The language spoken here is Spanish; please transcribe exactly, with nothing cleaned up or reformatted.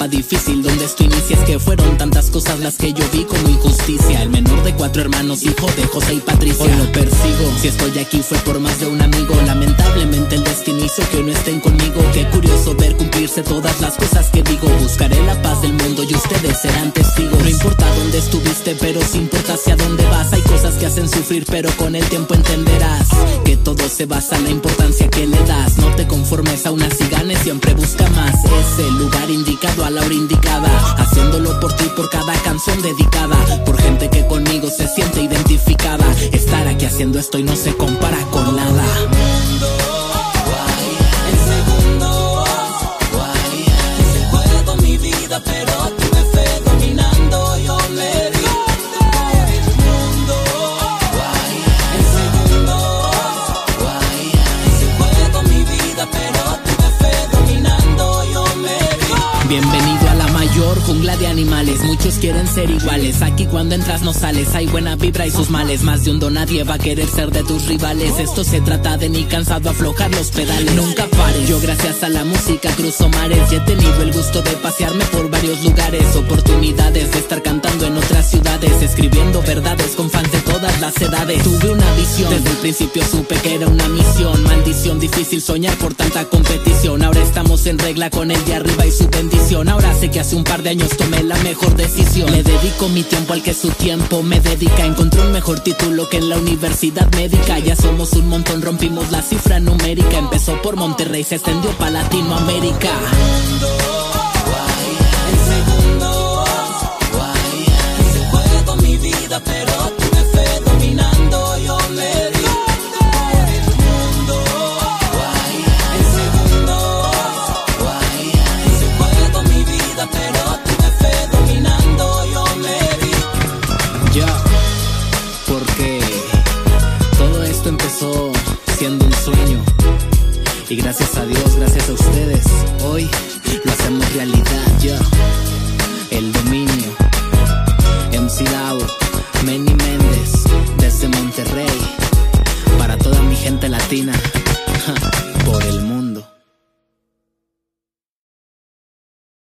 etapa difícil donde esto inicia. Es que fueron tantas cosas las que yo vi como injusticia. El menor de cuatro hermanos, hijo de José y Patricia. Hoy lo persigo, si estoy aquí fue por más de un amigo. Lamentablemente el destino hizo que no estén conmigo. Qué curioso ver cumplirse todas las cosas que digo. Buscaré la paz del mundo y ustedes serán testigos. No importa dónde estuviste, pero sí importa hacia dónde vas. Hay cosas que hacen sufrir, pero con el tiempo entenderás que todo se basa en la importancia que le das. No te conformes, aún así ganes, siempre busca más. Es el lugar indicado a la hora indicada, haciéndolo por ti, por cada canción dedicada, por gente que conmigo se siente identificada. Estar aquí haciendo esto y no se compara con nada. Pero tuve fe dominando, yo me di por el mundo. En segundos se fue toda mi vida, pero tuve fe dominando, yo me di. Bienvenido a la mayor jungla de animales. Muchos quieren ser iguales. Aquí cuando entras no sales. Hay buena vibra y sus males. Más de un don, nadie va a querer ser de tus rivales. Esto se trata de ni cansado aflojar los pedales. Nunca pares. Yo gracias a la música cruzo mares. Y he tenido el gusto de pasearme por varios lugares. Oportunidades de estar cantando en otras ciudades. Escribiendo verdades con fans de todas las edades. Tuve una visión, desde el principio supe que era una misión. Maldición, difícil soñar por tanta competición. Ahora estamos en regla con el de arriba y su bendición. Ahora sé que hace un par de años tomé la mejor decisión. Le dedico mi tiempo al que su tiempo me dedica. Encontré un mejor título que en la universidad médica. Ya somos un montón, rompimos la cifra numérica. Empezó por Monterrey, se extendió pa' Latinoamérica. Pero tuve fe dominando, yo me di por el mundo. En segundos se fue toda mi vida, pero tuve fe dominando, yo me di. Ya, porque todo esto empezó siendo un sueño. Y gracias a Dios, gracias a ustedes, hoy lo hacemos realidad. Ya, el dominio. M C Dao, Manny Méndez, desde Monterrey, para toda mi gente latina.